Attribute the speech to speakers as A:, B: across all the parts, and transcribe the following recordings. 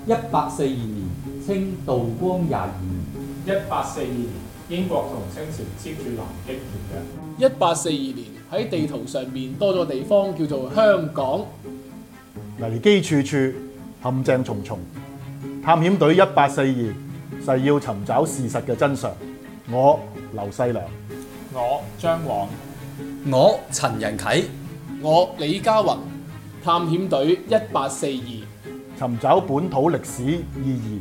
A: 1842年，清道光22年。
B: 1842年，英國同清朝簽署南京條約。
C: 1842年喺地圖上面多咗個地方叫做香港。
D: 危機處處，陷阱重重。探險隊1842誓要尋找事實嘅真相。我劉細良，
B: 我張黃，
E: 我陳仁啟，
C: 我李家宏，探險隊1842
D: 尋找本土歷史意義。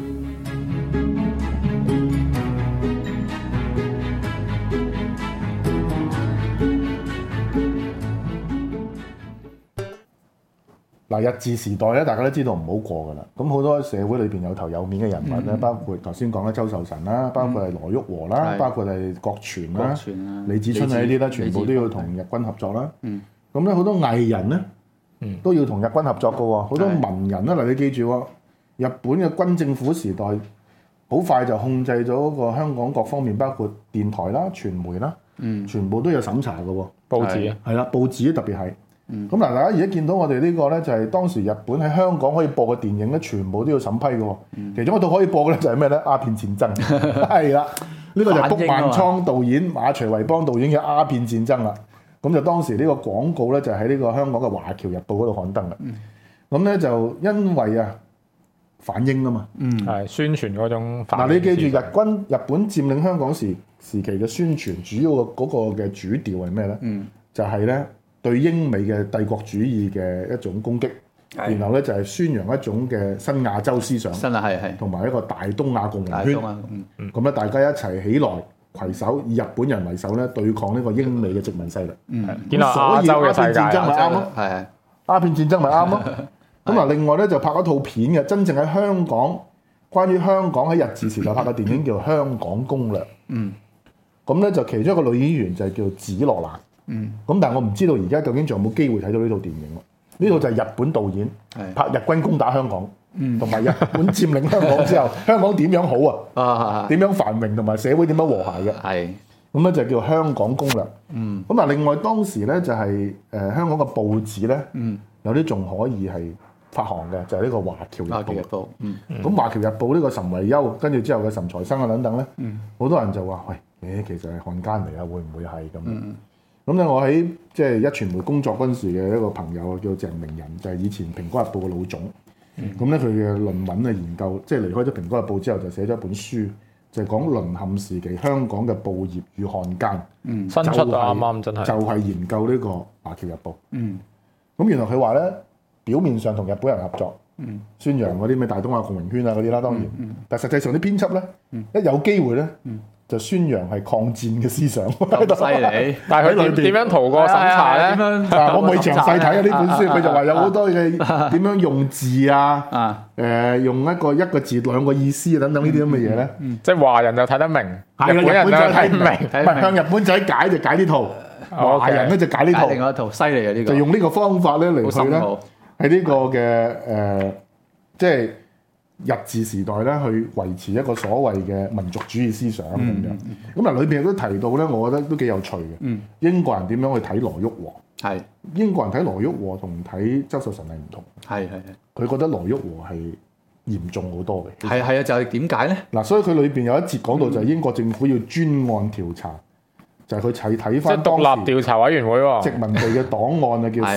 D: 嗱，日治時代咧，大家都知道唔好過噶啦。咁好多社會裏邊有頭有面嘅人物咧，包括頭先講嘅周壽臣啦，包括係羅旭和啦，包括係郭全啦、李子春呢啲咧，全部都要同日軍合作啦。咁咧好多藝人咧，都要同日軍合作嘅喎。好多文人啦，嗱你記住喎，日本嘅軍政府時代好快就控制咗個香港各方面，包括電台啦、傳媒啦，全部都有審查嘅喎。
B: 報紙啊，
D: 係啦，報紙特別係。咁嗱，大家而家見到我哋呢個咧，就係當時日本喺香港可以播嘅電影咧，全部都要審批嘅喎。其中一套可以播嘅咧就係咩咧？鴉片戰爭係啦，呢個就係卜萬倉導演、馬徐維邦導演嘅鴉片戰爭啦。咁就當時呢個廣告咧就喺呢個香港嘅《華僑日報》嗰度刊登啦。咁咧就因為啊反英啊嘛，
B: 係宣傳嗰種反。
D: 嗱，你記住日本佔領香港時期嘅宣傳主要嗰個嘅主調係咩咧？就係咧。對英美嘅帝國主義嘅一種攻擊，然後咧就係宣揚一種嘅新亞洲思想，同埋一個大東亞共榮圈。咁咧大家一齊起來攜手，以日本人為首咧對抗呢個英美嘅殖民勢力。咁所以鴉片戰爭咪啱咯，鴉片戰爭咪啱咯。咁嗱，另外咧就拍咗套片嘅，真正喺香港關於香港喺日治時代拍嘅電影叫《香港攻略》。咁咧就其中一個女演員就係叫紫羅蘭。咁但係我唔知道而家究竟仲有冇機會睇到呢套電影咯？呢套就係日本導演拍日軍攻打香港，同埋日本佔領香港之後，香港點樣好啊？點樣繁榮同埋社會點樣和諧嘅？咁咧就叫《香港攻略》。咁嗱，另外當時咧就係香港嘅報紙咧，有啲仲可以係發行嘅，就係呢個《華僑日報》。咁《華僑日報》呢個岑維休，跟住之後嘅岑財生啊等等咧，好多人就話：喂，其實係漢奸嚟啊，會唔會係咁？咁咧，我喺即係一傳媒工作嗰陣時嘅一個朋友叫鄭明仁，就係以前《蘋果日報》嘅老總。咁咧，佢嘅論文嘅研究，即係離開咗《蘋果日報》之後，就寫咗一本書，就係講淪陷時期香港嘅報業與漢奸。
B: 新出啊，啱真係。就係
D: 研究呢個《華僑日報》。咁原來佢話咧，表面上同日本人合作，宣揚嗰啲咩大東亞共榮圈啊嗰啲啦，當然。但實際上啲編輯咧，一有機會咧。就宣揚係抗戰嘅思想，
E: 犀利！
B: 但係佢點樣逃過審查咧？
D: 我未詳細睇啊呢本書，佢就話有好多嘅點樣用字啊，用一個字兩個意思等等呢啲咁嘅嘢咧。
B: 即係華人就睇得明，日本人就睇唔明。
D: 唔係向日本仔解就解呢套，華人咧就解呢套。
E: 另外一套犀利啊！呢個
D: 就用呢個方法咧嚟去咧，喺呢個嘅即係。日治時代咧，去維持一個所謂嘅民族主義思想咁樣。咁嗱，裏邊亦都提到咧，我覺得都幾有趣嘅。英國人點樣去睇羅旭和？英國人睇羅旭和同睇周壽臣係唔同。佢覺得羅旭和係嚴重好多嘅。
E: 就係點解咧？嗱，
D: 所以佢裏邊有一節講到就係英國政府要專案調查，就係佢睇翻當時
B: 獨立調查委員會喎，
D: 殖民地嘅檔案啊，叫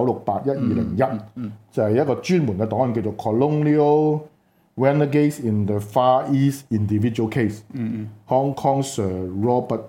D: CO968-1201，就係一個專門嘅檔案叫做 Colonial Renegades in the Far East Individual Case，Hong Kong Sir Robert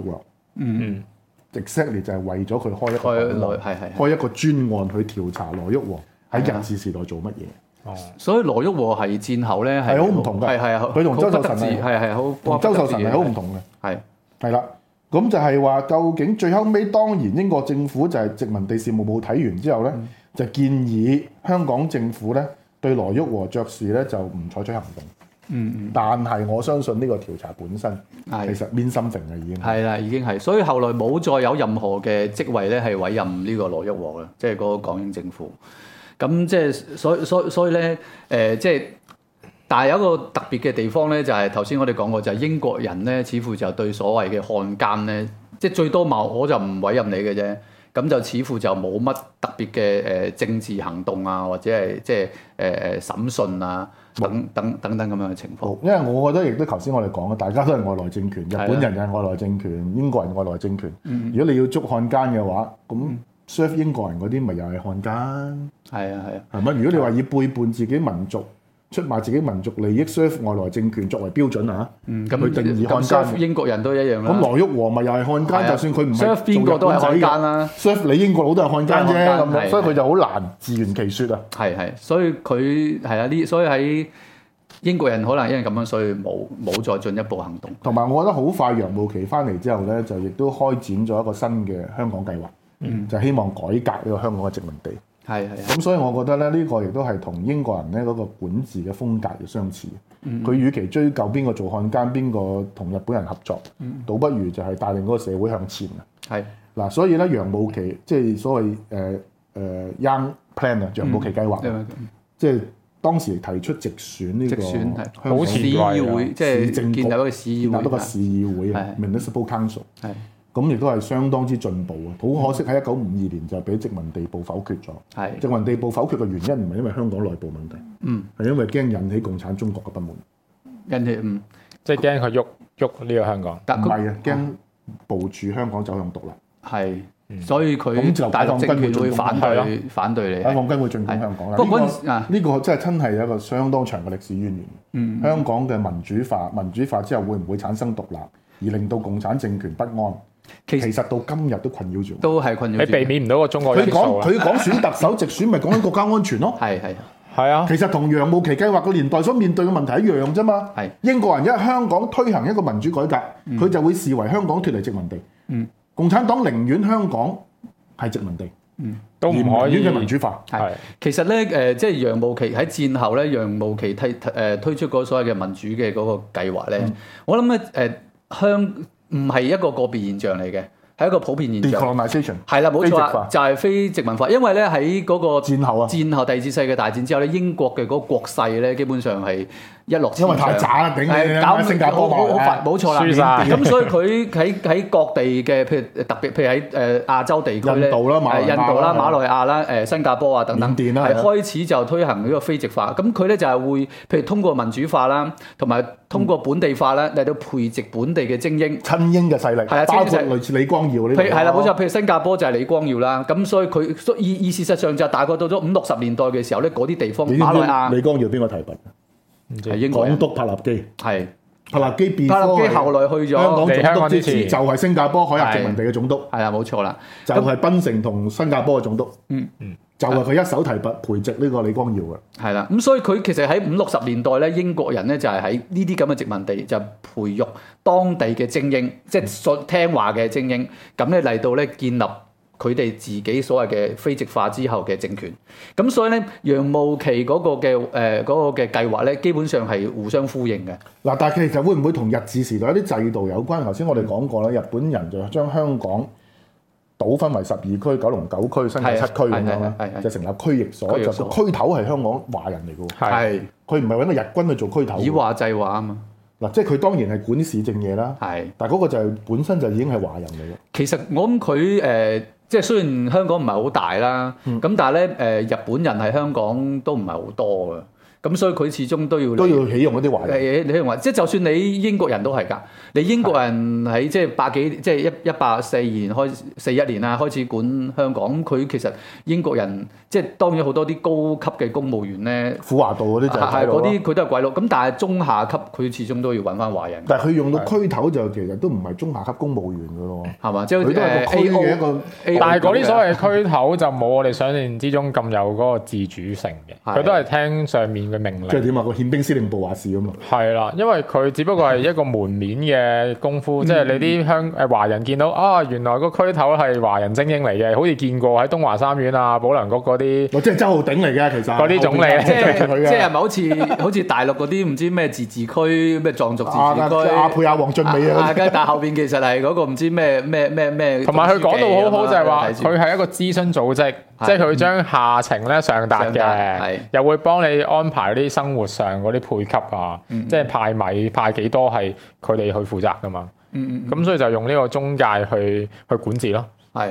D: Caldwell，exactly 就係為咗佢開一個專案去調查羅旭和喺日治時代做乜嘢。
E: 所以羅旭和係戰後咧係
D: 好唔同㗎，佢同周壽臣
E: 係好
D: 同周壽臣係好唔同嘅，係啦。咁就係話，究竟最後尾當然英國政府就係殖民地事務部睇完之後咧，就建議香港政府咧。對羅旭和爵士咧就唔採取行動，但係我相信呢個調查本身其實 mean something 嘅已經
E: 係啦，已經係，所以後來冇再有任何嘅職位咧係委任呢個羅旭和嘅，即係嗰個港英政府。咁即係所以咧即係，但係有一個特別嘅地方咧，就係頭先我哋講過，就係英國人咧似乎就對所謂嘅漢奸咧，即係最多我就唔委任你嘅啫。 咁就似乎就冇乜特別嘅政治行動啊，或者係即係審訊啊等等咁樣嘅情況。
D: 因為我覺得亦都頭先我哋講嘅，大家都係外來政權，日本人又係外來政權，英國人外來政權。如果你要捉漢奸嘅話，咁serve 英國人嗰啲咪又係漢奸？
E: 係啊，
D: 係咪？如果你話以背叛自己民族、出賣自己民族利益 serve 外來政權作為標準啊，
E: 咁
D: 佢定義漢奸。
E: 英國人都一樣啦。
D: 咁羅旭和咪又係漢奸，就算佢唔係
E: serve 邊個都係漢奸啦。
D: serve 你英國佬都係漢奸啫，咁樣，所以佢就好難自圓其説啊。
E: 係，所以佢係啊，所以喺英國人可能因為咁樣，所以冇再進一步行動。
D: 同埋我覺得好快楊慕琦翻嚟之後咧，就亦都開展咗一個新嘅香港計劃。就希望改革呢個香港嘅殖民地，
E: 係
D: 咁，所以我覺得咧呢個亦都係同英國人咧嗰個管治嘅風格嘅相似。佢與其追究邊個做漢奸，邊個同日本人合作，倒不如就係帶領嗰個社會向前啊。
E: 係
D: 嗱，所以咧楊慕琦即係所謂Young Plan 啊，楊慕琦計劃，即係當時提出直選呢個香港
B: 市
E: 議會，即係
D: 建立
E: 一個市議會，
D: 一個市議會啊 ，Municipal Council。咁亦都係相當之進步啊！好可惜喺1952年就俾殖民地部否決咗。殖民地部否決嘅原因唔係因為香港內部問題，係因為驚引起共產中國嘅不滿。
E: 引起
B: 即係驚佢喐呢個香港。
D: 唔係啊，驚部署香港走向獨立。
E: 係，所以佢大陸政權會反對你。
D: 解放軍會進攻香港啦。呢個真係有一個相當長嘅歷史淵源。香港嘅民主化之後會唔會產生獨立，而令到共產政權不安？其實到今日都困擾住，
E: 都係困擾住。
B: 你避免唔到個中國因素啦。
D: 佢講選特首直選，咪講緊國家安全咯。
B: 係啊。
D: 其實同楊慕琦計劃個年代所面對嘅問題一樣啫嘛。英國人一香港推行一個民主改革，佢就會視為香港脫離殖民地。共產黨寧願香港係殖民地，
B: 都唔可以
D: 嘅民主化。
E: 其實咧即係楊慕琦喺戰後咧，楊慕琦推出嗰所謂嘅民主嘅嗰個計劃咧，我諗咧唔係一個個別現象嚟嘅，係一個普遍現象。
D: Decolonization
E: 係啦，冇錯，就係非殖民化。因為咧喺嗰個戰後第二次世界大戰之後咧，英國嘅嗰個國勢咧，基本上係一落千丈。因為太渣啦，搞新加坡好快，冇錯啦。咁所以佢喺各地嘅，特別喺亞洲地區咧，印度啦、馬來亞啦、新加坡啊等等，係開始就推行呢個非殖化。咁佢咧就係會，譬如通過民主化啦，同埋通過本地化啦嚟到培植本地嘅精英、
D: 親英嘅勢力，包括類似李光耀呢啲。
E: 係啦，冇錯。譬如新加坡就係李光耀啦。咁所以佢以事實上就大概到咗50-60年代嘅時候咧，嗰啲地方馬來亞。
D: 李光耀邊個提拔？
E: 係英國
D: 港督柏立基。
E: 係
D: 柏立基
E: 後來去咗
D: 香港總督之前，就係新加坡海峽殖民地嘅總督。
E: 係啊，冇錯啦。
D: 就係檳城同新加坡嘅總督。就係佢一手提拔培植呢個李光耀嘅。係
E: 啦，咁所以佢其實喺50-60年代咧，英國人咧就係喺呢啲咁嘅殖民地就培育當地嘅精英，即係聽話嘅精英，咁咧嚟到咧建立佢哋自己所謂嘅非殖化之後嘅政權。咁所以咧，楊慕琦嗰個嘅計劃咧，基本上係互相呼應嘅。
D: 嗱，但係其實會唔會同日治時代一啲制度有關？頭先我哋講過啦，日本人就將香港倒分為12區，九龍9區、新界7區咁樣啦，就成立區役所，就個區頭係香港華人嚟嘅喎。佢唔係揾個日軍去做區頭。以
E: 華制華啊嘛。嗱，
D: 即係佢當然係管市政嘢啦。但係嗰個就係本身就已經係華人嚟嘅。
E: 其實我諗佢即係雖然香港唔係好大啦，咁但係咧日本人喺香港都唔係好多嘅。咁所以佢始終都要
D: 起用嗰啲華人。
E: 你話即係就算你英國人都係㗎，你英國人喺即係1842年41年啊開始管香港，佢其實英國人即係當然好多啲高級嘅公務員咧，
D: 富華道嗰啲就係
E: 嗰啲佢都係鬼佬，咁但係中下級佢始終都要揾翻華人。
D: 但係佢用到區頭就其實都唔係中下級公務員㗎咯，
E: 係嘛？即係
D: 佢都係個區嘅一個。
B: 但係嗰啲所謂區頭就冇我哋想象之中咁有嗰個自主性嘅，佢都係聽上面嘅命令。
D: 即係點啊？個憲兵司令部話事咁嘛。
B: 係啦，因為佢只不過係一個門面嘅功夫，即係你啲華人見到啊，原來個區頭係華人精英嚟嘅，好似見過喺東華三院啊、保良局嗰啲。
D: 即係周浩鼎嚟嘅，其實
B: 嗰啲總理，
E: 即係咪好似大陸嗰啲唔知咩自治區、咩藏族自治區？
D: 阿佩亞、黃俊美啊。
E: 但係後邊其實係嗰個唔知咩。
B: 同埋佢講到好好就係話，佢係一個諮詢組織，即係佢將下情咧上達嘅，又會幫你安排啲生活上嗰啲配給啊，即係派米派幾多係佢哋去負責噶嘛。咁所以就用呢個中介去管治咯。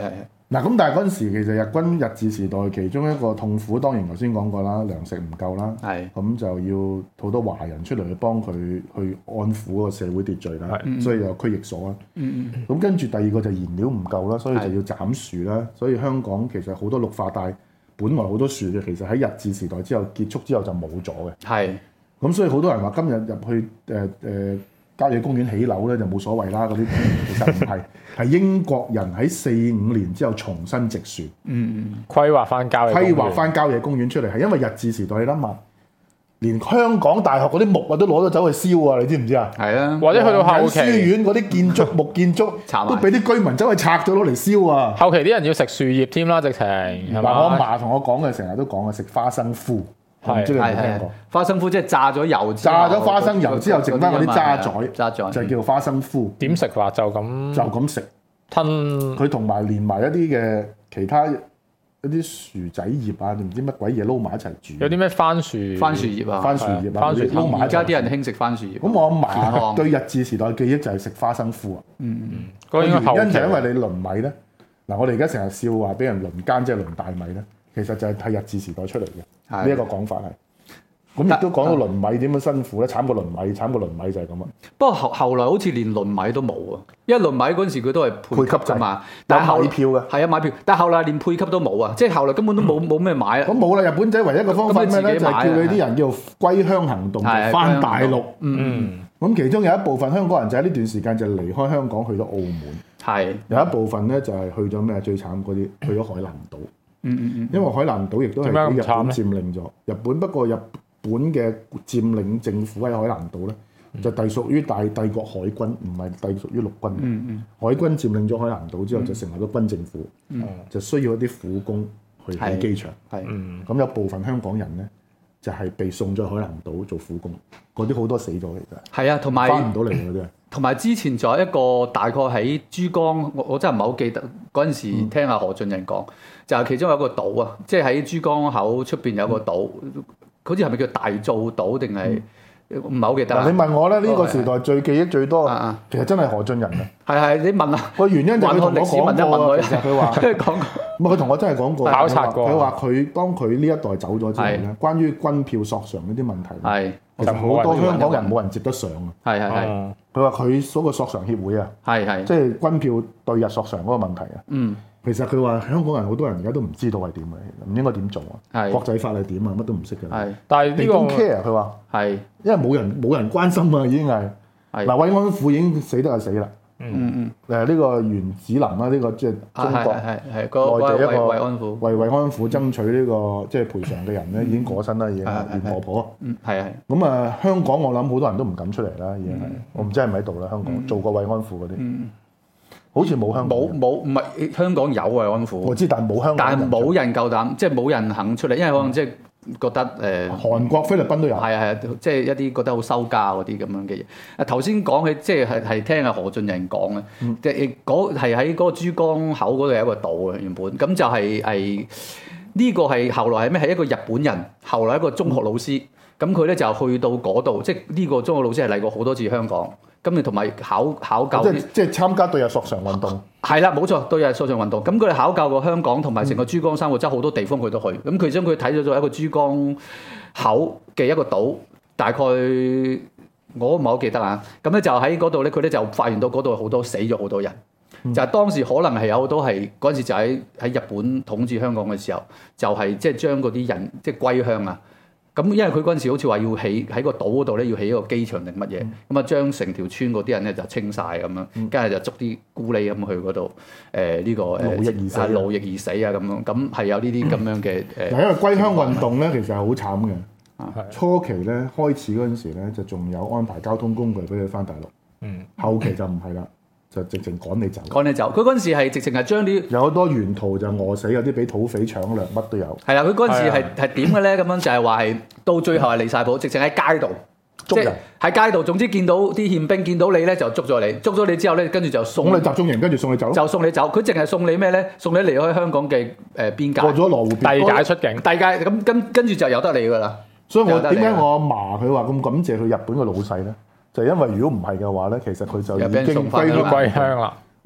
D: 嗱咁，但係嗰陣時其實日軍日治時代其中一個痛苦，當然頭先講過啦，糧食唔夠啦，咁就要好多華人出嚟去幫佢去安撫個社會秩序啦，所以有區役所啦。咁跟住第二個就燃料唔夠啦，所以就要斬樹啦。所以香港其實好多綠化帶本來好多樹嘅，其實喺日治時代之後結束之後就冇咗嘅。咁所以好多人話今日入去郊野公園起樓咧就冇所謂啦，嗰啲其實唔係，係英國人喺4-5年之後重新植樹，
B: 規劃翻郊野公園出嚟，係因為日治時代你諗下，連香港大學嗰啲木啊都攞咗走去燒啊，你知唔知啊？
E: 係啊，
B: 或者去到後期，
D: 書院嗰啲建築木建築都俾啲居民走去拆咗攞嚟燒啊！
B: 後期啲人要食樹葉添啦，直情係嘛？
D: 我阿嫲同我講嘅成日都講嘅食花生麩。唔知你有冇聽過？
E: 花生麩即係炸咗油，
D: 炸咗花生油之後，剩翻嗰啲渣滓，就叫花生麩。
B: 點食法？就咁食，
D: 吞佢同埋連埋一啲嘅其他一啲薯仔葉啊，定唔知乜鬼嘢撈埋一齊煮。
B: 有啲咩番薯
E: 葉啊，
B: 撈埋。
E: 而家啲人興食番薯葉。
D: 咁我阿嫲對日治時代記憶就係食花生麩啊。個原因就因為你輪米咧。嗱，我哋而家成日笑話俾人輪奸，即係輪大米咧。其實就係日治時代出嚟嘅呢一個講法係，咁亦都講到輪米點樣辛苦咧，慘過輪米就係咁啊！
E: 不過後來好似連輪米都冇啊，因為輪米嗰陣時佢都係配給啫嘛，
D: 但係買票嘅，
E: 係啊買票，但係後來連配給都冇啊，即係後來根本都冇咩買啊！
D: 咁冇啦，日本仔唯一嘅方法咩咧？就係叫你啲人叫歸鄉行動，翻大陸。咁其中有一部分香港人就喺呢段時間就離開香港去咗澳門，有一部分咧就係去咗咩最慘嗰啲，去咗海南島。因為海南島亦都係俾日本佔領咗。不過日本嘅佔領政府喺海南島咧，就隸屬於大帝國海軍，唔係隸屬於陸軍。海軍佔領咗海南島之後，就成為咗軍政府，就需要一啲苦工去起機場。咁有部分香港人咧，就係被送咗去海南島做苦工，嗰啲好多死咗嚟㗎。
E: 係啊，同埋
D: 翻唔到嚟嗰啲。
E: 同埋之前仲有一個大概喺珠江，我真係唔係好記得嗰陣時聽阿何俊仁講，就係其中有一個島啊，即係喺珠江口出邊有個島，好似係咪叫大造島定係唔係好記得？
D: 嗱，你問我咧，呢個時代最記憶最多，其實真係何俊仁啊。
E: 係你問啊，
D: 個原因就係佢同我講過，其實佢話，
E: 跟住講過，
D: 唔係佢同我真係講過，
B: 考察過。
D: 佢話佢當佢呢一代走咗之後咧，關於軍票索償呢啲問題，其實好多香港人冇人接得上啊。佢話佢嗰個索償協會啊，即係軍票對日索償嗰個問題啊。其實佢話香港人好多人而家都唔知道係點嘅，唔應該點做啊？國際法係點啊？乜都唔識嘅。
B: 但係呢個
D: care 佢話因為冇人關心啊，已經係嗱，慰安婦已經死得就死啦。呢個原子霖啦，呢個即係中國內地一個為慰安婦爭取呢個即係賠償嘅人咧，已經過身啦，已經袁婆婆。咁啊，香港我諗好多人都唔敢出嚟啦，已經係。我唔知係咪喺度啦，香港做過慰安婦嗰啲，好似冇香港。
E: 冇，唔係香港有慰安婦。
D: 我知，但係冇香港。
E: 但係冇人夠膽，即係冇人肯出嚟，因為可能即係。覺得
D: 韓國、菲律賓都有，
E: 係即係一啲覺得好羞家嗰啲咁樣嘅嘢。頭先講起，即係聽阿何俊仁講嘅，即係係喺嗰個珠江口嗰度有一個島嘅原本，咁就係呢個係後來係咩？係一個日本人，後來一個中學老師，咁佢咧就去到嗰度，即係呢個中學老師係嚟過好多次香港。咁你同埋考究
D: 即係參加對日索償運動，
E: 係啦，冇錯，對日索償運動。咁佢哋考究過香港同埋成個珠江三角洲好多地方佢都去。咁佢將佢睇咗咗一個珠江口嘅一個島，大概我唔係好記得啊。咁咧就喺嗰度咧，佢咧就發現到嗰度好多死咗好多人，就係當時可能係有好多係嗰陣時就喺日本統治香港嘅時候，就係即係將嗰啲人即係歸鄉啊。咁因為佢嗰陣時好似話要起喺個島嗰度咧，要起一個機場定乜嘢，咁啊將成條村嗰啲人咧就清晒咁樣，跟住就捉啲孤吏咁去嗰度，呢個勞役而死啊咁樣，咁係有呢啲咁樣嘅
D: 嗱，因為歸鄉運動咧其實係好慘嘅，初期咧開始嗰陣時咧就仲有安排交通工具俾佢翻大陸，後期就唔係啦。就直情趕你走，
E: 佢嗰陣時係直情係將啲
D: 有好多沿途就餓死，有啲俾土匪搶掠，乜都有。
E: 係啦，佢嗰陣時係點嘅咧？咁樣就係話係到最後係離晒譜，直情喺街度
D: 捉人，
E: 喺街度，總之見到啲憲兵見到你咧就捉咗你，捉咗你之後咧，跟住就送
D: 你集中營，跟住送你走，
E: 就送你走。佢淨係送你咩咧？送你離開香港嘅邊界，
D: 過咗羅湖
B: 遞解出境，
E: 遞解咁跟住就由得你噶啦。
D: 所以我點解我阿嫲佢話咁感謝佢日本嘅老細咧？就因為如果唔係嘅話咧，其實佢就已經歸鄉啦。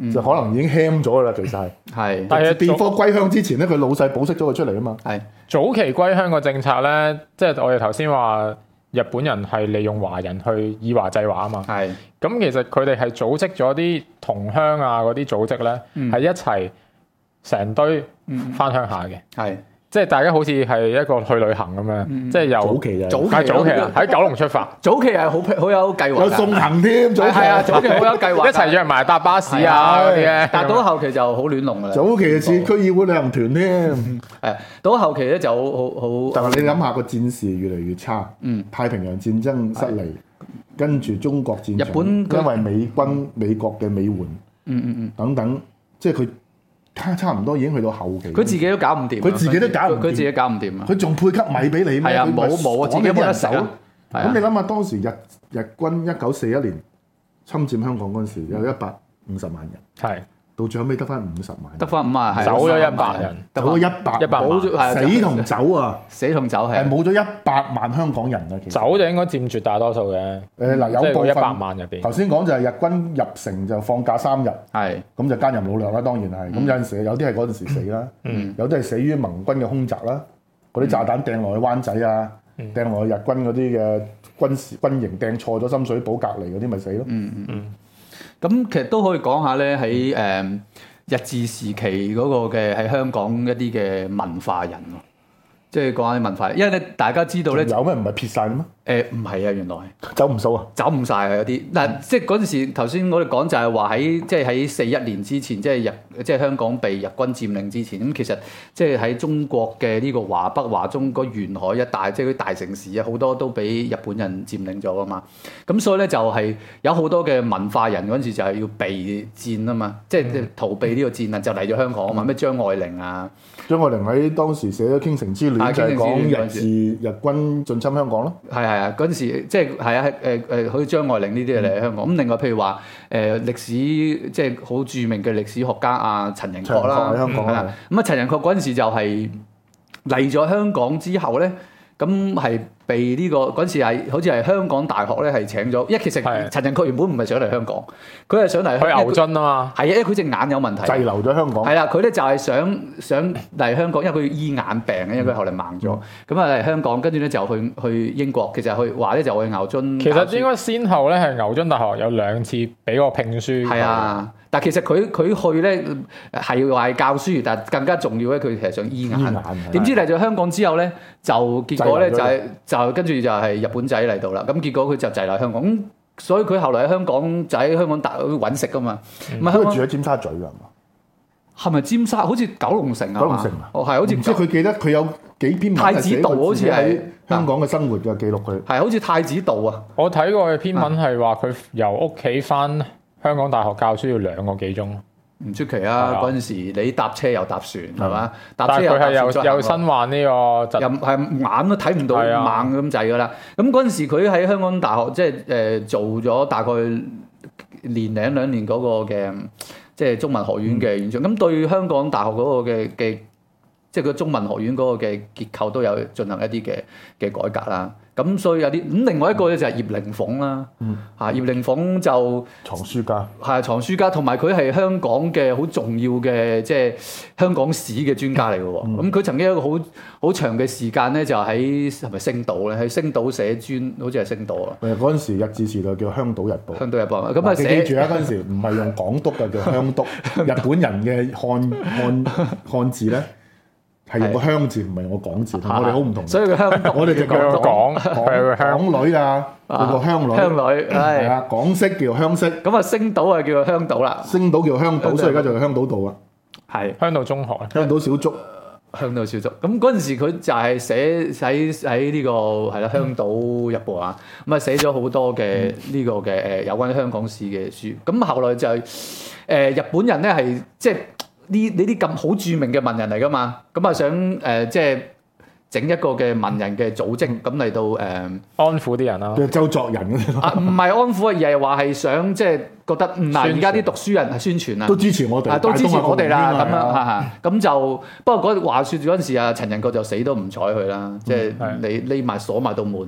D: 就可能已經輕咗啦，其實
E: 係。
D: 但係電科歸鄉之前咧，佢老細保釋咗佢出嚟啊嘛。
E: 係
B: 早期歸鄉個政策咧，即係我哋頭先話日本人係利用華人去以華制華啊嘛。
E: 係。
B: 咁其實佢哋係組織咗啲同鄉啊嗰啲組織咧，係一齊成堆翻鄉下嘅。
E: 係。
B: 即係大家好似係一個去旅行咁樣，即係由早期啊，喺九龍出發。
E: 早期係好有計劃，
D: 有送行添，早期
E: 係啊，早期好有計劃，
B: 一齊約埋搭巴士啊嗰啲咧。
E: 但到後期就好亂龍㗎啦。
D: 早期嘅似區議會旅行團添。
E: 係到後期咧就好。
D: 但係你諗下個戰事越嚟越差，太平洋戰爭失利，跟住中國戰場，
E: 日本
D: 因為美國嘅美援，等等，即係佢。差唔多已經去到後期，
E: 佢自己都搞唔掂，
D: 佢自己都搞唔掂，
E: 佢自己搞唔掂啊！
D: 佢仲配給米俾你咩？
E: 係啊，冇自己冇得手。
D: 咁你諗下當時日軍1941年侵佔香港嗰陣時，有150萬人，
B: 係
D: 到最後尾得翻50萬，
E: 得翻50萬，
B: 走咗100人，
D: 走咗100萬，死同走啊！
E: 死同走係
D: 冇咗100萬香港人啊！其實
B: 走就應該佔絕大多數嘅。
D: 嗱，有部分
B: 100萬入邊。
D: 頭先講就係日軍入城就放假3日，
E: 係咁
D: 就奸淫擄掠啦，當然係。咁有陣時有啲係嗰陣時死啦，有啲係死於盟軍嘅空襲啦，嗰啲炸彈掟落去灣仔啊，掟落去日軍嗰啲嘅軍營掟錯咗深水埗隔離嗰啲咪死咯。
E: 咁其實都可以講下咧，喺日治時期嗰個嘅喺香港一啲嘅文化人喎，即係講下啲文化人，因為咧大家知道咧
D: 有咩唔係撇晒嘅咩？
E: 唔係啊，原來
D: 走唔數啊，
E: 走唔晒啊有啲嗱，即係嗰陣時頭先我哋講就係話喺即係喺41年之前，即係香港被日軍佔領之前，咁其實即係喺中國嘅呢個華北華中個沿海一帶，即係啲大城市啊，好多都俾日本人佔領咗啊嘛。咁所以咧就係有好多嘅文化人嗰陣時就係要避戰啊嘛，即係逃避呢個戰啊，就嚟咗香港啊嘛，咩張愛玲啊，
D: 張愛玲喺當時寫咗《傾城之戀》，就係講日軍進侵香港咯。
E: 係啊，嗰陣時即係係啊好似張愛玲呢啲嚟香港。咁另外譬如話歷史即係好著名嘅歷史學家啊陳寅恪啦，
D: 香港啦。
E: 咁啊陳寅恪嗰陣時就係嚟咗香港之後咧，咁係被呢個嗰陣時係好似係香港大學咧係請咗，因為其實陳寅恪原本唔係想嚟香港，佢係想嚟
B: 去牛津啊嘛。
E: 係啊，因為佢隻眼有問題，
D: 滯留咗香港。係
E: 啦，佢咧就係想嚟香港，因為佢醫眼病嘅，因為佢後嚟盲咗，咁啊嚟香港，跟住咧就去英國，其實去話咧就去牛津。
B: 其實應該先後咧係牛津大學有2次俾個聘書。
E: 係啊，但其實佢去咧係話教書，但更加重要咧，佢其實想醫眼。點知嚟咗香港之後咧，就結果咧就跟住就係日本仔嚟到啦。咁結果佢就滯留香港，咁所以佢後來喺香港就喺香港揾食噶嘛。
D: 咁佢住喺尖沙咀㗎係嘛？
E: 係咪尖沙？好似九龍城啊？
D: 九龍城啊？
E: 哦，係好似
D: 即係佢記得佢有幾篇
E: 太子道，好似係
D: 香港嘅生活嘅記錄佢。
E: 係好似太子道啊！
B: 我睇過嘅篇文係話佢由屋企翻香港大學教書要2個幾鐘。
E: 唔出奇啊！嗰陣時你搭車又搭船係嘛？搭車
B: 但係佢係有身患呢個
E: 又係眼都睇唔到盲咁滯㗎啦。咁嗰陣時佢喺香港大學即係做咗大概1年2年嗰個嘅即係中文學院嘅院長。咁對香港大學嗰個嘅即係個中文學院嗰個嘅結構都有進行一啲嘅改革啦。咁所以有啲咁，另外一個咧就係葉靈鳳啦。葉靈鳳就
D: 藏書家，
E: 係藏書家，同埋佢係香港嘅好重要嘅即係香港史嘅專家嚟嘅喎。咁佢曾經有一個好長嘅時間咧，就喺係咪星島咧？喺星島寫專，好似係星島啊。
D: 嗰陣時日治時代叫《香島日報》。
E: 香島日報咁啊，
D: 記住啊！嗰陣時唔係用港督嘅，叫香督。日本人嘅漢字咧。係用個鄉字，唔係用個港字，同我哋好唔同。
E: 所以個鄉，
D: 我哋就講港女啊，叫做鄉女。
E: 鄉女係
D: 啊，港式叫鄉式。
E: 咁啊，星島啊叫做香島啦。
D: 星島叫香島，所以而家就係香島道啊。
E: 係
B: 香島中學啊，
D: 香島小築。
E: 香島小築。咁嗰陣時佢就係寫喺呢個係啦《香島日報》啊，咁啊寫咗好多嘅呢個嘅有關香港史嘅書。咁後來就係日本人咧係即係。呢啲咁好著名嘅文人嚟噶嘛，咁啊想即係整一個嘅文人嘅組織，咁嚟到
B: 安撫啲人啦。
D: 周作人嗰啲
E: 啊，唔係安撫，而係話係想即係覺得嗱，而家啲讀書人係宣傳啊，
D: 都支持我哋，
E: 都支持我哋啦，咁樣咁就不過話説嗰陣時啊，陳寅恪就死都唔睬佢啦，即係你匿埋鎖埋道門，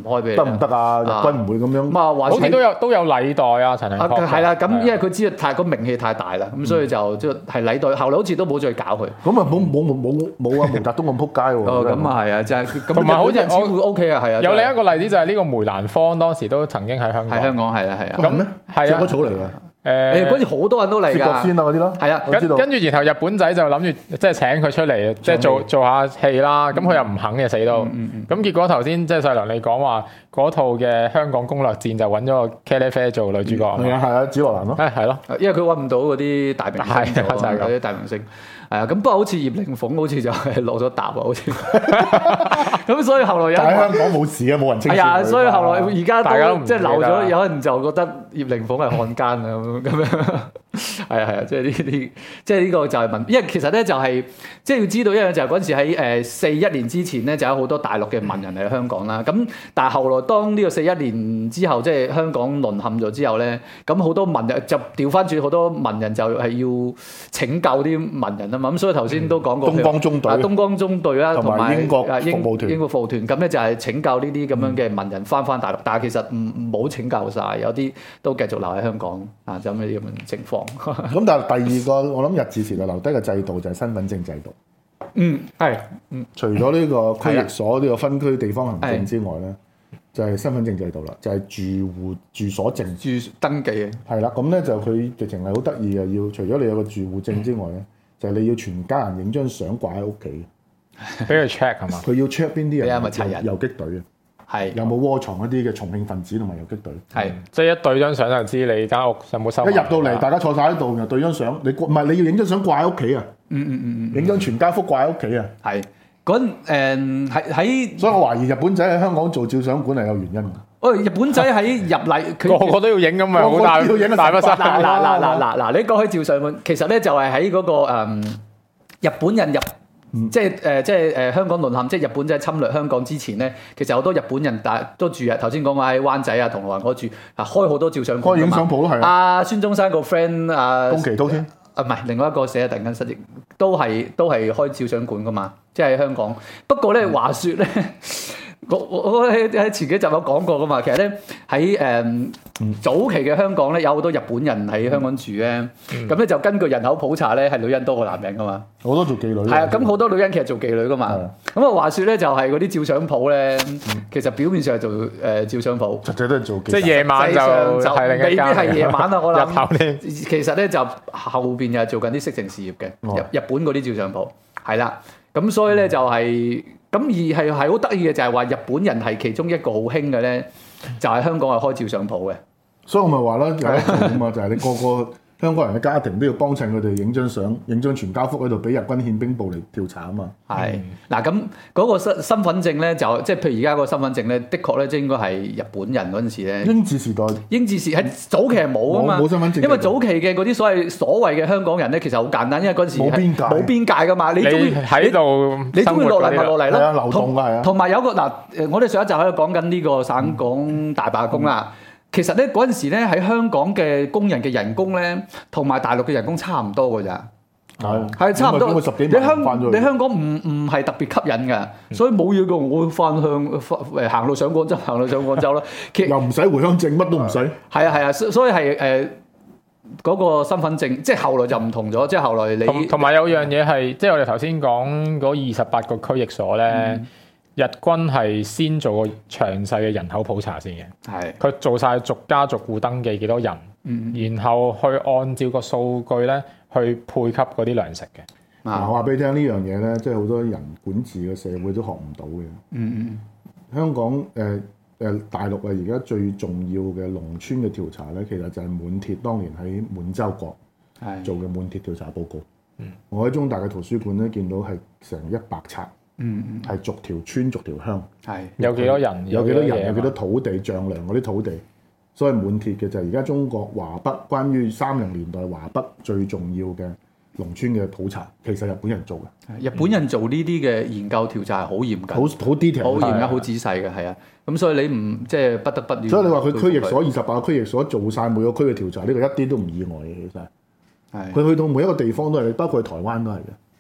E: 開俾你。
D: 得唔得啊？日軍唔會咁樣。
B: 好似都有禮待啊，陳寅恪。
E: 係啦，咁因為佢知道個名氣太大啦，咁所以就即係禮待。後來好似都冇再搞佢。
D: 咁啊冇啊毛澤東咁撲街喎。
E: 咁啊係啊，真係。
B: 同埋好似
E: 我 OK 啊，係啊。
B: 有另一個例子就係呢個梅蘭芳當時都曾經喺香港。
E: 喺香港係啊。
D: 咁咩？
E: 係
D: 啊，草嚟㗎。
E: 嗰時好多人都嚟㗎。薛覺
D: 先啊嗰啲咯。
E: 係啊，
B: 跟住然後日本仔就諗住即係請佢出嚟，即係做下戲啦。咁佢又唔肯嘅死都。咁結果頭先即係細良你講話嗰套嘅香港攻略戰就揾咗個茄喱啡做女主角。
D: 係啊，紫羅蘭咯。
B: 係咯，
E: 因為佢揾唔到嗰啲大明星，就係嗰啲大明星。係啊，咁不過好似葉靈鳳好似就係落咗答啊，好似。咁所以後來
D: 喺香港冇事啊，冇人清。
E: 係啊，所以後來而家
B: 大家都
E: 即係留咗，有人就覺得葉靈鳳係漢奸啊咁樣。係啊，即係呢啲，即係呢個就係問，因為其實咧就係即係要知道一樣就係嗰陣時喺41年之前咧就有好多大陸嘅文人嚟香港啦。咁但係後來當呢個41年之後，即係香港淪陷咗之後咧，咁好多文人就調翻轉，好多文人就係要拯救啲文人啊嘛。咁所以頭先都講過，
D: 東江中隊
E: 啦，同埋
D: 英國服
E: 務團，咁咧就係拯救呢啲咁樣嘅文人翻大陸，但係其實冇拯救晒，有啲都繼續留喺香港啊，就咁嘅情況。
D: 咁但係第二個我諗日治時代留低嘅制度就係身份證制度。除咗呢個區域所呢個分區地方行政之外咧，就係身份證制度啦，就係住所證
E: 住登記嘅。
D: 係啦，咁咧就佢直情係好得意嘅，要除咗你有個住戶證之外咧，就係你要全家人影張相掛喺屋企，
B: 俾佢 check 係嘛？
D: 佢要 check 邊啲人
E: 係咪齊人？
D: 遊擊隊啊！
E: 係
D: 有冇窩藏一啲嘅重慶分子同埋遊擊隊？
E: 係
B: 即係一對張相就知你間屋有冇收。
D: 一入到嚟，大家坐晒喺度，然後對張相，你唔係你要影張相掛喺屋企啊！影張全家福掛喺屋企啊！
E: 係嗰喺，
D: 所以我懷疑日本仔喺香港做照相館係有原因嘅。
E: 日本仔喺入嚟，
B: 個個都要影咁嘛，好大大不失。
E: 嗱，你講起照相館，其實咧就係喺嗰個日本人入。即係香港淪陷，即係日本仔侵略香港之前咧，其實好多日本人都住啊。頭先講話喺灣仔啊、銅鑼灣嗰住啊，開好多照相館。
D: 開影相鋪都係
E: 啊。孫中山個 friend
D: 宮崎都先
E: 唔係另外一個寫突然間失憶，都係開照相館噶嘛，即係喺香港。不過咧話說咧，我喺前幾集有講過噶嘛，其實咧喺早期嘅香港咧有好多日本人喺香港住咧，咁咧就根據人口普查咧係女人多過男人噶嘛，
D: 好多做妓女。係
E: 啊，咁好多女人其實做妓女噶嘛，咁啊話說咧就係嗰啲照相鋪咧，其實表面上係做照相鋪，
D: 實際都係做妓。
B: 即係夜晚就
E: 未必係夜晚啊，我諗。
B: 日頭咧，
E: 其實咧就後邊又係做緊啲色情事業嘅，日本嗰啲照相鋪係啦，咁所以咧就係。咁而係好得意嘅就係話日本人係其中一個好興嘅咧，就係香港係開照相鋪嘅。
D: 所以我咪話咯，有一種啊嘛，就係你個個香港人嘅家庭都要幫襯佢哋影張相，影張全家福喺度俾日軍憲兵部嚟調查啊嘛。
E: 係嗱，咁嗰個身份證咧，就即係譬如而家個身份證咧，的確咧，即係應該係日本人嗰陣時咧。英治時喺早期係冇啊嘛，
D: 冇身份證。
E: 因為早期嘅嗰啲所謂嘅香港人咧，其實好簡單，因為嗰陣時冇邊界噶嘛，你中意
B: 喺度，
E: 你中意落嚟咪落嚟咯。
D: 係啊，流動㗎係啊。同
E: 埋有個嗱，我哋上一集喺度講緊呢個省港大罷工啦。其實咧嗰陣時咧喺香港嘅工人嘅人工咧，同埋大陸嘅人工差唔多㗎咋，係差唔多。你香港唔係特別吸引㗎，所以冇嘢㗎。我翻行路上廣州啦。
D: 又唔使回鄉證，乜都唔使。
E: 係啊，所以係嗰個身份證，即係後來就唔同咗。即係後來你
B: 同埋有樣嘢係，即係我哋頭先講嗰28個區域所咧。日軍係先做個詳細嘅人口普查先嘅，佢做晒逐家逐戶登記幾多人，然後去按照個數據咧去配給嗰啲糧食嘅。
D: 我話俾你聽呢樣嘢咧，即係好多人管治嘅社會都學唔到嘅。香港大陸啊，而家最重要嘅農村嘅調查咧，其實就係滿鐵當年喺滿洲國做嘅滿鐵調查報告。我喺中大嘅圖書館咧見到係成100冊。係逐條村逐條鄉，
B: 有幾多人，
D: 有幾多土地丈量嗰啲土地，所以滿鐵嘅就係而家中國華北關於30年代華北最重要嘅農村嘅普查，其實日本人做嘅。
E: 日本人做呢啲嘅研究調查係好嚴謹，
D: 好 detail，
E: 好嚴謹，好仔細嘅，係啊。咁所以你唔即係不得不了。
D: 所以你話佢區域所28個區域所做晒每個區嘅調查，呢個一啲都唔意外嘅，其實係佢去到每一個地方都係，包括去台灣都係嘅。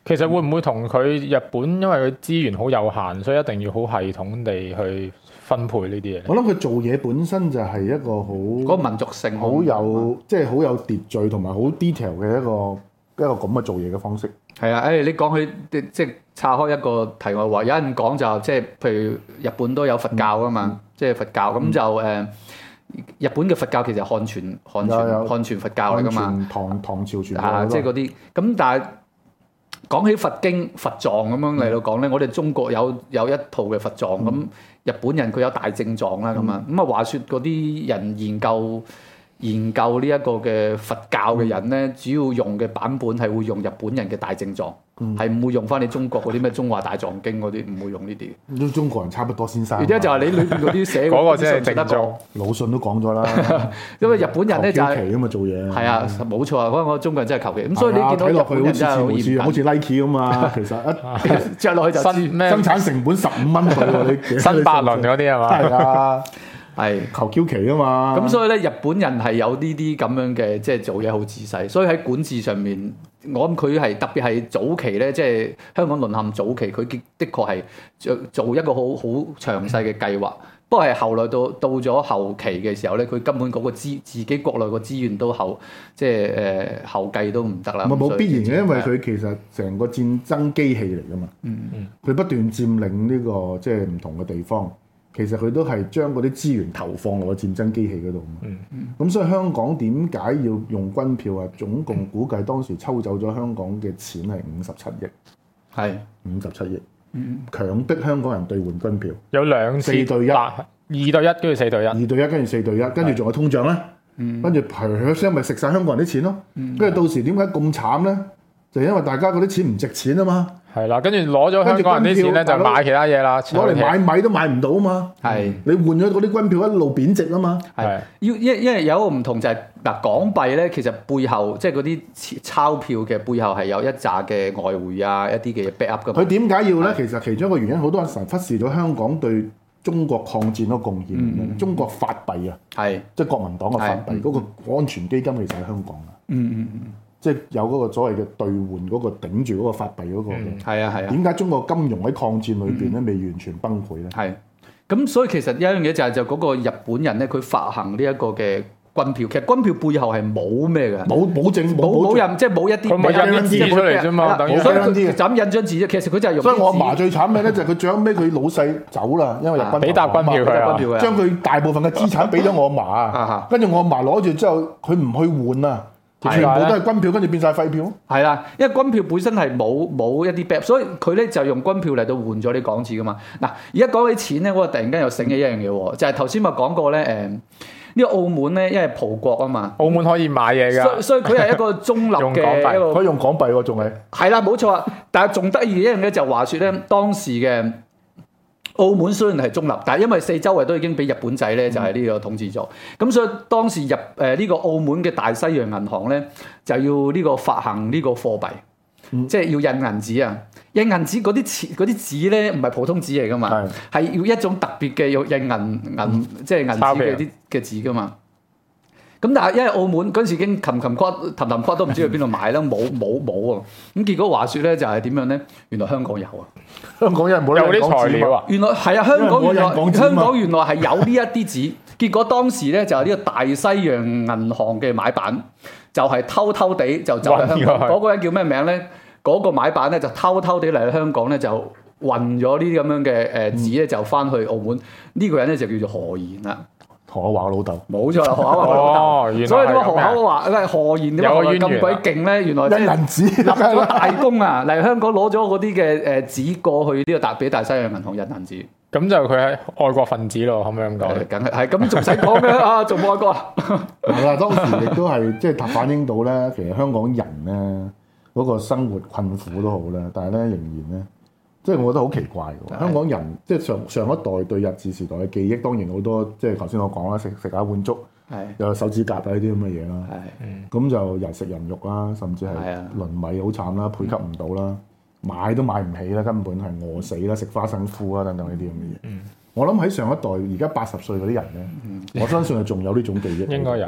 B: 其實會唔會同佢日本因為佢資源好有限，所以一定要好系統地去分配呢啲嘢？
D: 我諗佢做嘢本身就係一個好
E: 嗰個民族性
D: 好有即係好有秩序同埋好 detail 嘅一個咁嘅做嘢嘅方式。
E: 係啊，你講起即係岔開一個題外話，有人講就即係譬如日本都有佛教啊嘛，即係佛教咁就日本嘅佛教其實係漢傳佛教嚟噶嘛，
D: 唐朝傳
E: 即係嗰啲咁，但係講起佛經佛藏咁樣嚟到講咧，我哋中國有一套嘅佛藏，咁日本人佢有大正藏啦咁啊，咁啊話説嗰啲人研究呢一個嘅佛教嘅人咧，主要用嘅版本係會用日本人嘅大正藏，係唔會用翻你中國嗰啲咩中華大藏經嗰啲，唔會用呢啲。
D: 都中國人差不多先生。
E: 而家就係你裏邊嗰啲寫
B: 嗰個先係正藏。
D: 魯迅都講咗啦，
E: 因為日本人咧就係
D: 求其咁啊做嘢。係
E: 啊，冇錯啊，我中國人真係求其。咁所以你見到日本人真係
D: 好似 Nike 咁嘛，其實
E: 着落去就
D: 生產成本15蚊對喎，你
B: 新百倫嗰啲係嘛？
D: 係啊。
E: 係
D: 求其啊嘛，
E: 咁所以咧，日本人係有呢啲咁樣嘅，即係做嘢好仔細。所以喺管治上面，我諗佢係特別係早期咧，即係香港淪陷早期，佢的確係做一個好詳細嘅計劃。不過係後來到咗後期嘅時候咧，佢根本嗰個自己國內個資源都後後繼都唔得啦。
D: 冇必然嘅，因為佢其實成個戰爭機器嚟㗎嘛。佢不斷佔領呢個即係唔同嘅地方。其實佢都係將嗰啲資源投放落去戰爭機器嗰度。咁所以香港點解要用軍票啊？總共估計當時抽走咗香港嘅錢係57億，
E: 係
D: 57億。強迫香港人兌換軍票，
B: 有2次
D: 4對1，
B: 2對1跟住4對1，
D: 2對1跟住4對1，跟住仲有通脹咧，跟住嘭聲咪食晒香港人啲錢咯。跟住到時點解咁慘咧？就因為大家嗰啲錢唔值錢啊嘛。
B: 係啦，跟住攞咗香港人啲錢咧，就買其他嘢啦。
D: 攞嚟買米都買唔到啊嘛。係你換咗嗰啲軍票一路貶值啊嘛。
E: 係因為有一個唔同就係港幣咧，其實背後即係嗰啲鈔票嘅背後係有一紮嘅外匯啊，一啲嘅 backup 噶嘛。
D: 佢點解要咧？其實其中一個原因，好多人忽視咗香港對中國抗戰嗰個貢獻。中國發幣啊，即係國民黨嘅發幣嗰個安全基金其實喺香港啊。即係有嗰個所謂嘅兌換嗰個頂住嗰個發幣嗰個嘅。係啊。點解中國金融喺抗戰裏邊咧未完全崩潰咧？係。咁所以其實有一樣嘢就嗰個日本人咧，佢發行呢一個嘅軍票，其實軍票背後係冇咩嘅，冇印，即係冇一啲。
B: 佢印字出嚟啫嘛，等於
E: 所以佢就咁印張字啫。其實佢就係用。
D: 所以我阿嫲最慘咩咧？就係佢最後尾佢老細走啦，因為日軍
B: 俾沓軍票佢啊，
D: 將佢大部分嘅資產俾咗我阿嫲，跟住我阿嫲攞住之後，佢唔去換啊。全部都係軍票，跟住變晒廢票。
E: 係啦，因為軍票本身係冇一啲 back， 所以佢咧就用軍票嚟到換咗啲港紙噶嘛。嗱，而家講起錢咧，我突然間又醒起一樣嘢喎，就係頭先咪講過咧，呢個澳門咧，因為葡國啊嘛，
B: 澳門可以買嘢㗎，
E: 所以佢係一個中立嘅一個，
D: 可以用港幣喎，仲係。係
E: 啦，冇錯啊，但係仲得意嘅一樣嘢就話説咧，當時嘅澳門雖然係中立，但係因為四周圍都已經俾日本仔咧就係呢個統治咗，咁所以當時呢個澳門嘅大西洋銀行咧就要呢個發行呢個貨幣，即係要印銀紙啊！印銀紙嗰啲紙咧唔係普通紙嚟噶嘛，係要一種特別嘅要印銀即係銀紙嘅紙噶嘛。咁但係因為澳門嗰陣時已經氹氹都唔知去邊度買啦，冇啊！咁結果話説咧就係點樣咧？原來香港有啊！
D: 香港人冇
B: 啲材料啊！
E: 原來係啊！香港原來係有呢一啲紙。結果當時咧就係呢個大西洋銀行嘅買辦，就係偷偷地就走去香港。嗰個人叫咩名咧？嗰個買辦咧就偷偷地嚟香港咧就運咗呢啲咁樣嘅紙咧就翻去澳門。呢個人咧就叫做何賢啦。
D: 何厚鏵老豆，冇
E: 錯啦，何厚鏵老豆。所以點解何賢點解咁鬼勁咧？原來即係
D: 銀紙
E: 立咗大功啊！嚟香港攞咗嗰啲嘅紙過去呢個俾大西洋銀行印銀紙。
B: 咁就佢係愛國分子咯，可唔可以咁講？
E: 梗係咁仲使講咩啊？仲愛國啊？
D: 係啦，當時亦都係即係反映到咧，其實香港人咧嗰個生活困苦都好咧，但係咧仍然咧。即係我覺得好奇怪喎，香港人即係上一代對日治時代嘅記憶，當然好多即係頭先我講啦，食下碗粥，有手指甲啊呢啲咁嘅嘢啦，咁就人食人肉啦，甚至係輪米好慘啦，配給唔到啦，買都買唔起啦，根本係餓死啦，食花生褲啊等等呢啲咁嘅嘢。我諗喺上一代而家80歲嗰啲人咧，我相信係仲有呢種記憶。
B: 應該有㗎。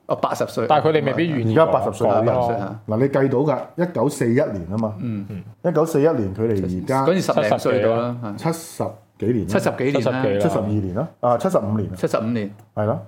E: 80歲，
B: 但係佢哋未必願意。
D: 而家80歲啦
B: 咯。
D: 嗱，你計到㗎，1941年啊嘛，1941年佢哋而家
E: 嗰陣10零歲到啦
D: ，70幾年
E: ，70幾年啦
D: ，72年啦，啊75年
E: ，75年，
D: 係咯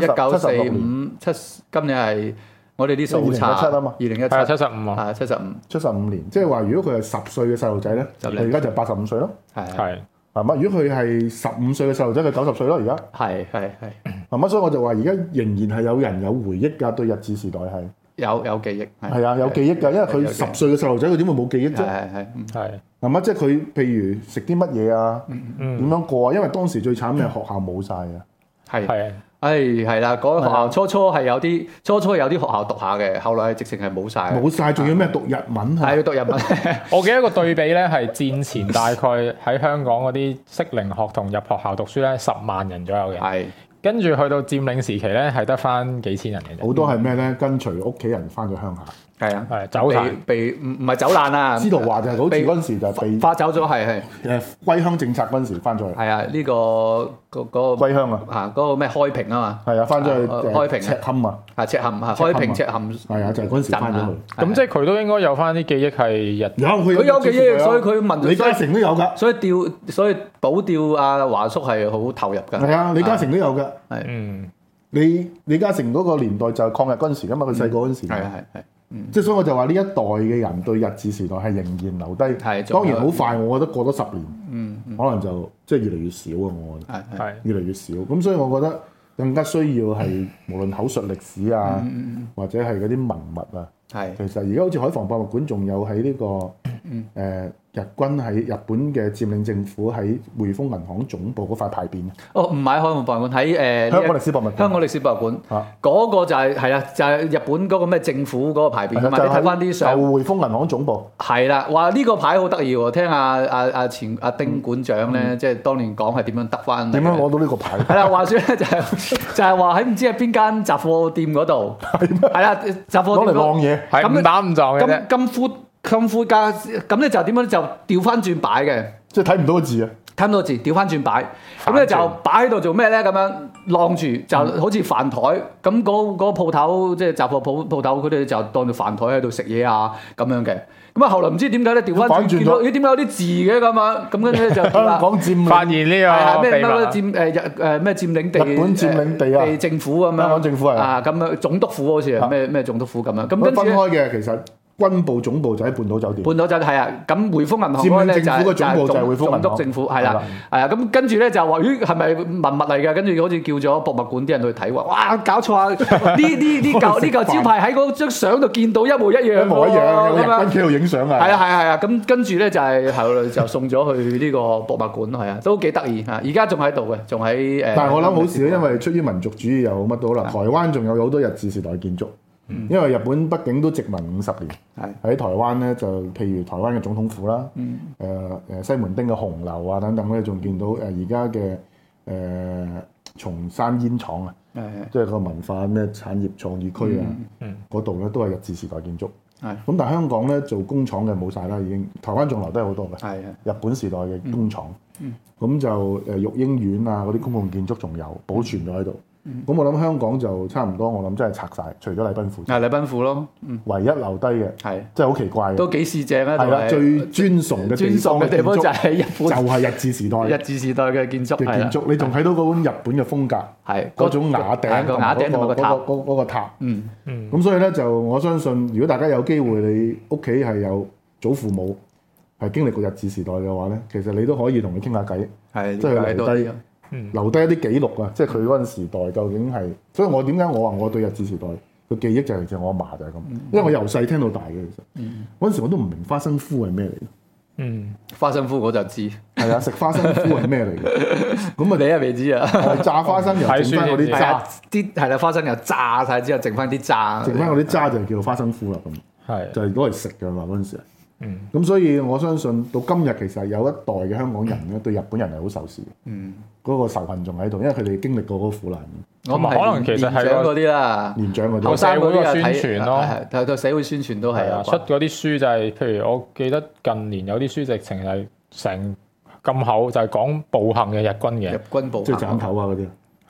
E: ，1945今年係我哋啲數差
D: 2017啊嘛
E: ，2017
B: 係75啊，
E: 係75
D: 年，即係話如果佢係10歲嘅細路仔咧，佢而家就85歲咯，
B: 係
D: 係嘛？如果佢係15歲嘅細路仔，佢90歲咯，而家
E: 係
D: 係嘛？所以我就話而家仍然係有人有回憶㗎，對日治時代係
E: 有記憶，
D: 係啊，有記憶㗎，因為佢10歲嘅細路仔，佢點會冇記憶啫？
B: 係
D: 係嘛？即係佢譬如食啲乜嘢啊，點樣過啊？因為當時最慘嘅學校冇晒啊，
B: 係。
E: 係啦，嗰個學校初初有啲學校讀下嘅，後來直情係冇晒，
D: 仲要咩讀日文啊？
E: 係要讀日文。
B: 我記得一個對比咧，係戰前大概喺香港嗰啲適齡學童入學校讀書咧，10萬人左右嘅。
E: 係。
B: 跟住去到佔領時期咧，係得翻幾千人嘅啫。
D: 好多係咩咧？跟隨屋企人翻咗鄉下。
E: 係啊，
B: 係走曬，
E: 被唔係走難啊！
D: 司徒華就係好似嗰陣時就被
E: 發走咗，係
D: 歸鄉政策嗰陣時翻咗去。
E: 係啊，呢個
D: 歸鄉啊，
E: 嚇嗰個咩開平啊嘛。
D: 係啊，翻咗去
E: 開平
D: 赤坎啊。
E: 係赤坎啊，開平赤坎。
D: 係啊，就係嗰陣時翻咗去。
B: 咁即係佢都應該有翻啲記憶係日。
D: 佢
E: 有記憶，所以佢問
D: 李嘉誠都有㗎。
E: 所以保釣阿華叔係好投入㗎。
D: 係啊，李嘉誠都有㗎。
E: 係
D: 李嘉誠嗰個年代就係抗日嗰陣時㗎嘛，佢細個嗰陣時。
E: 係。
D: 即係所以我就話呢一代嘅人對日治時代係仍然留低。當然好快，我覺得過咗10年，可能就即係越嚟越少啊！我覺得係越嚟越少。咁所以我覺得更加需要係無論口述歷史啊，或者係嗰啲文物啊。其實而家好似海防博物館仲有喺呢個日軍喺日本嘅佔領政府喺匯豐銀行總部嗰塊牌匾。
E: 唔係海防博物館，喺
D: 香港歷史博物館。
E: 香港歷史博物館嗰個就係啊，就係日本嗰個咩政府嗰個牌匾啊嘛。你睇翻啲相。就匯豐銀行總部。係啦，話呢個牌好得意喎！聽阿丁館長咧，即係當年講係點樣得翻。點樣攞到呢個牌？係啦，話説咧就係話喺唔知係邊間雜貨店嗰度。係啦，雜貨店攞嚟晾嘢。
B: 係咁打唔撞嘅啫。
E: 咁闊架，咁咧就點樣就調翻轉擺嘅，
D: 即係睇唔到個字啊！
E: 睇唔到字，調翻轉擺，咁咧就擺喺度做咩咧？咁樣晾住，就好似飯台。咁嗰鋪頭即係雜貨鋪頭，佢哋就當做飯台喺度食嘢啊咁樣嘅。咁啊，後來唔知點解咧調翻轉，見到咦點解有啲字嘅咁啊？咁跟住咧就
D: 香港佔
B: 發現呢個
E: 咩咩佔領地，
D: 日本佔領地啊，
E: 地政府咁樣。
D: 香港政府係
E: 啊咁樣，總督府好似係咩總督府咁樣。咁跟住
D: 分開嘅其實。軍部總部就喺半島酒店。半島酒店
E: 係啊，咁匯豐銀行嗰咧就係總督政府係啦，係啊，咁跟住咧就話咦係咪文物嚟㗎？跟住好似叫咗博物館啲人去睇喎，哇搞錯啊！呢嚿招牌喺嗰張相度見到一模一樣，
D: 一模一樣，有日軍企喺度影相啊！
E: 係啊，咁跟住咧就係後來就送咗去呢個博物館係啊，都幾得意嚇，而家仲喺度嘅，仲喺
D: 但係我諗好事，因為出於民族主義又乜都好啦，台灣仲有好多日治時代建築。因為日本畢竟都殖民50年，喺台灣咧就譬如台灣嘅總統府啦，西門町嘅紅樓啊等等咧，仲見到而家嘅松山煙廠啊，即係個文化咩產業創意區啊，嗰度咧都係日治時代建築。咁但係香港咧做工廠嘅冇晒啦，已經台灣仲留低好多嘅，日本時代嘅工廠，咁就育嬰院啊嗰啲公共建築仲有保存咗喺度。咁我諗香港就差唔多，我諗真係拆晒，除咗禮賓府。
E: 禮賓府咯，
D: 唯一留低嘅，真係好奇怪嘅。
E: 都幾市正啊！
D: 係啦，最尊崇嘅
E: 地方就係日本，
D: 就係日治時代。
E: 日治時代嘅建築，
D: 你仲睇到嗰種日本嘅風格，嗰種瓦頂同嗰個塔。咁所以咧就我相信，如果大家有機會，你屋企係有祖父母係經歷過日治時代嘅話咧，其實你都可以同佢傾下偈，即係留低。留低一啲記錄啊！即係佢嗰陣時代究竟係，所以我點解我話我對日治時代個記憶就係我阿嫲就係咁，因為我由細聽到大嘅其實，嗰陣時我都唔明花生酥係咩嚟。
E: 花生酥我就知，
D: 係啊，食花生酥係咩嚟嘅？咁啊
E: 你又未知啊？
D: 炸花生油剩翻嗰啲渣，
E: 啲係啦，花生油炸晒之後剩翻啲渣，
D: 剩翻嗰啲渣就叫花生酥啦咁，就係攞嚟食嘅嘛嗰陣時。咁所以我相信到今日其實有一代嘅香港人咧對日本人係好仇視嘅，嗰個仇恨仲喺度，因為佢哋經歷過嗰個苦難。
B: 可能其實係
E: 嗰啲啦，
D: 年長嗰啲，
B: 社會嘅宣傳咯，
E: 係社會宣傳都係啊。
B: 出嗰啲書就係，譬如我記得近年有啲書直情係成咁厚，就係講暴行嘅日軍嘅，
E: 日軍暴行，
D: 即係斬頭啊嗰啲。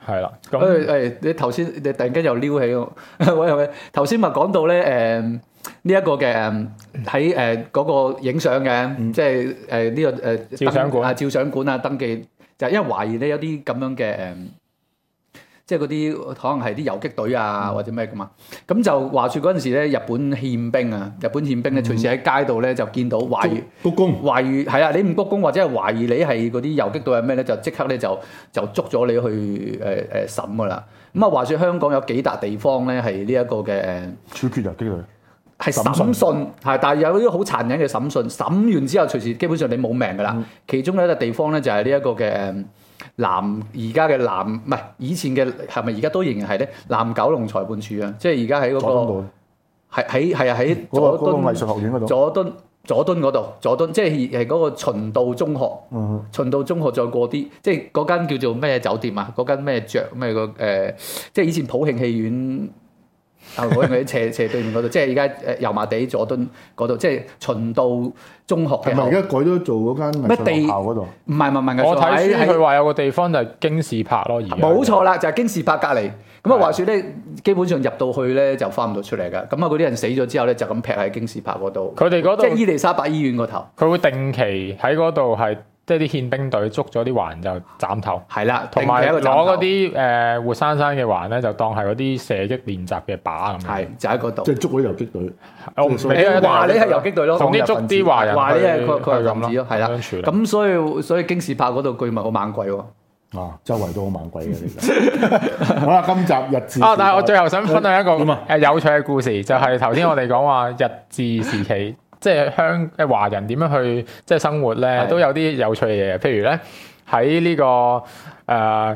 B: 係啦。咁
E: 你頭先你突然間又撩起我，喂，頭先咪講到咧呢一個嘅喺嗰個影相嘅，即係呢個照相館啊登記，就係因為懷疑咧有啲咁樣嘅即係嗰啲可能係啲遊擊隊啊或者咩噶嘛，咁就話説嗰陣時咧日本憲兵咧隨時喺街度咧就見到懷疑
D: 鞠躬，
E: 懷疑係啊，你唔鞠躬或者係懷疑你係嗰啲遊擊隊係咩咧，就即刻咧就捉咗你去審噶啦。咁啊話説香港有幾笪地方咧係呢一個嘅
D: 處決遊擊隊。
E: 係審訊，係，但係有啲好殘忍嘅審訊，審完之後隨時基本上你冇命㗎啦。其中有一個地方咧就係呢一個嘅而家嘅唔係以前嘅係咪而家都仍然係咧南九龍裁判處啊？即係而家喺嗰個喺佐敦
D: 藝術學院嗰度，
E: 佐敦嗰度，佐敦即係嗰個循道中學，循道中學再過啲，即係嗰間叫做咩酒店啊？嗰間咩即係以前普慶戲院。嗰啲斜對面嗰度，即係而家油麻地佐敦嗰度，即係循道中學嘅。係咪而
D: 家改咗做嗰間藝術學校嗰度？
E: 唔係，
B: 我睇書佢話有個地方就係京士柏咯，而家
E: 冇錯啦，就係京士柏隔離。咁啊話説咧，基本上入到去咧就翻唔到出嚟㗎。咁啊嗰啲人死咗之後咧，就咁劈喺京士柏嗰度。
B: 佢哋嗰度
E: 即係伊利沙伯醫院嗰頭。
B: 佢會定期喺嗰度係。即係啲憲兵隊捉咗啲華人就斬頭，
E: 係啦，
B: 同埋攞嗰啲活生生嘅華人咧，就當係嗰啲射擊練習嘅靶咁樣。
E: 係就喺嗰度，
D: 即係捉嗰啲遊擊隊。
E: 話你係遊擊隊咯，
B: 同啲捉啲華人，
E: 話你係佢係咁咯，係啦。
B: 咁
E: 所以京士柏嗰度據聞好猛鬼喎。
D: 周圍都好猛鬼嘅其實。好啦，今集日治。
B: 但係我最後想分享一個有趣嘅故事，就係頭先我哋講話日治時期。即係華人點樣去即係生活咧，都有啲有趣嘅嘢。譬如咧喺呢個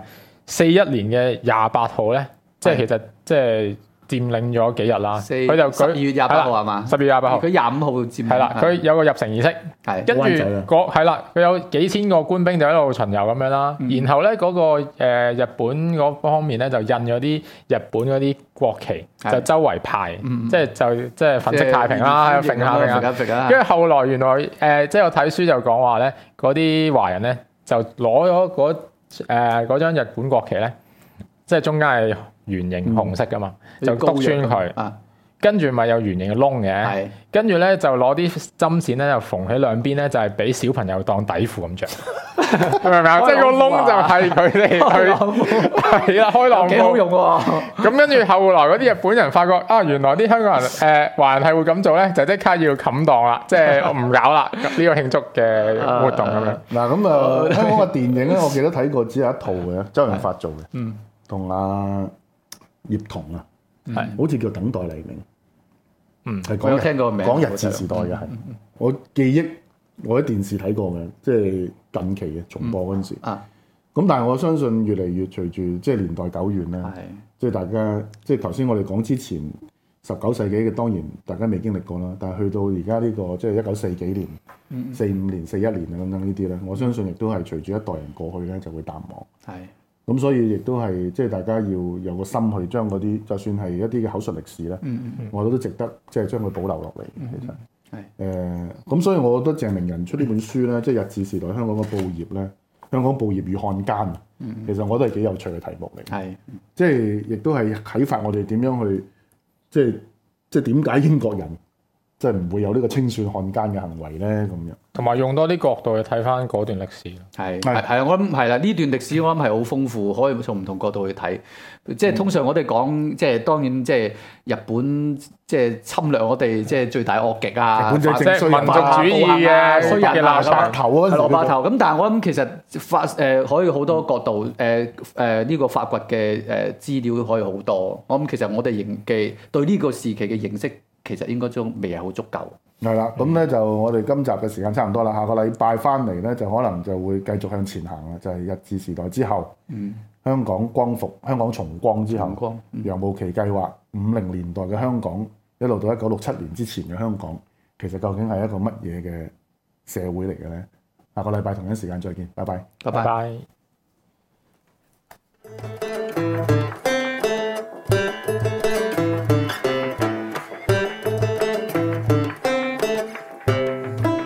B: 41年嘅28號咧，即係其實即係佔領咗幾日啦。佢就
E: 12月28號係嘛
B: ？10月28號。
E: 佢25號佔領。
B: 係啦，佢有個入城儀式。係。跟住係啦，佢有幾千個官兵就喺度巡遊咁樣啦。然後咧嗰個日本嗰方面咧就印咗啲日本嗰啲國旗，就周圍派，即係粉飾太平啦，揈下。跟住後來原來即係我睇書就講話咧，嗰啲華人咧就攞咗嗰張日本國旗咧，即係中間係圓形紅色噶嘛，就篤穿佢，跟住咪有圓形嘅窿嘅，跟住咧就攞啲針線咧就縫喺兩邊咧，就係俾小朋友當底褲咁着，明唔明啊？即係個窿就係佢哋去係啦，開浪褲幾好用喎。咁跟住後來嗰啲日本人發覺啊，原來啲香港人華人係會咁做咧，就即刻要冚檔啦，即係唔搞啦呢個慶祝嘅活動咁樣。
D: 嗱咁啊，香港嘅電影咧，我記得睇過只有一套嘅，周潤發做嘅，同阿葉童啊，好似叫《等待黎明》。係
E: 我有聽過名，
D: 講日治時代嘅係，我記憶我喺電視睇過嘅，即係近期嘅重播嗰陣時。咁但係我相信越嚟越隨住即係年代久遠咧，即係大家即係頭先我哋講之前19世紀嘅，當然大家未經歷過啦。但係去到而家呢個即係1940幾年、45年、41年等等呢啲咧，我相信亦都係隨住一代人過去咧就會淡忘。咁所以亦都係即係大家要有個心去將嗰啲，就算係一啲嘅口述歷史咧，我覺得都值得即係將佢保留落嚟。其實咁所以我覺得鄭明仁出呢本書咧，即係日治時代香港嘅報業咧，香港報業與漢奸，其實我都係幾有趣嘅題目嚟。即係亦都係啟發我哋點樣去，即係點解英國人即係唔會有呢個清算漢奸嘅行為咧咁樣。同
B: 埋用多啲角度去睇翻嗰段歷史。
E: 係啊，我諗係啦，呢段歷史我諗係好豐富，可以從唔同角度去睇。即係通常我哋講，即係當然即係日本即係侵略我哋，即係最大惡極啊！
B: 即係民族主義嘅衰人
E: 嘅蘿蔔頭啊，蘿蔔頭。咁但係我諗其實可以好多角度呢個發掘嘅資料可以好多。我諗其實我哋對呢個時期嘅認識其實應該都未係好足夠。
D: 係啦，咁咧就我哋今集嘅時間差唔多啦，下個禮拜翻嚟咧就可能就會繼續向前行啦，就係日治時代之後，香港光復、香港重光之後，楊慕琦計劃50年代嘅香港，一路到1967年之前嘅香港，其實究竟係一個乜嘢嘅社會嚟嘅咧？下個禮拜同一時間再見，拜拜，
B: 拜拜。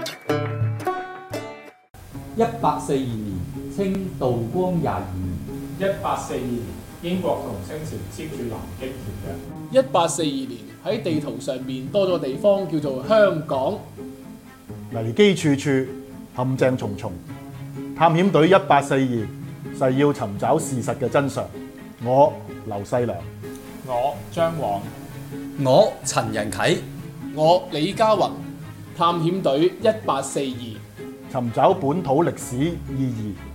A: 1842年，清道光22年。
B: 1842年，英國同清朝簽署南京條約。
C: 1842年喺地圖上面多咗個地方叫做香港。
F: 危機處處，陷阱重重。探險隊1842誓要尋找事實嘅真相。我劉細良，
B: 我張晃，
E: 我陳仁啟，
C: 我李家宏。探險隊1842，
F: 尋找本土歷史意義。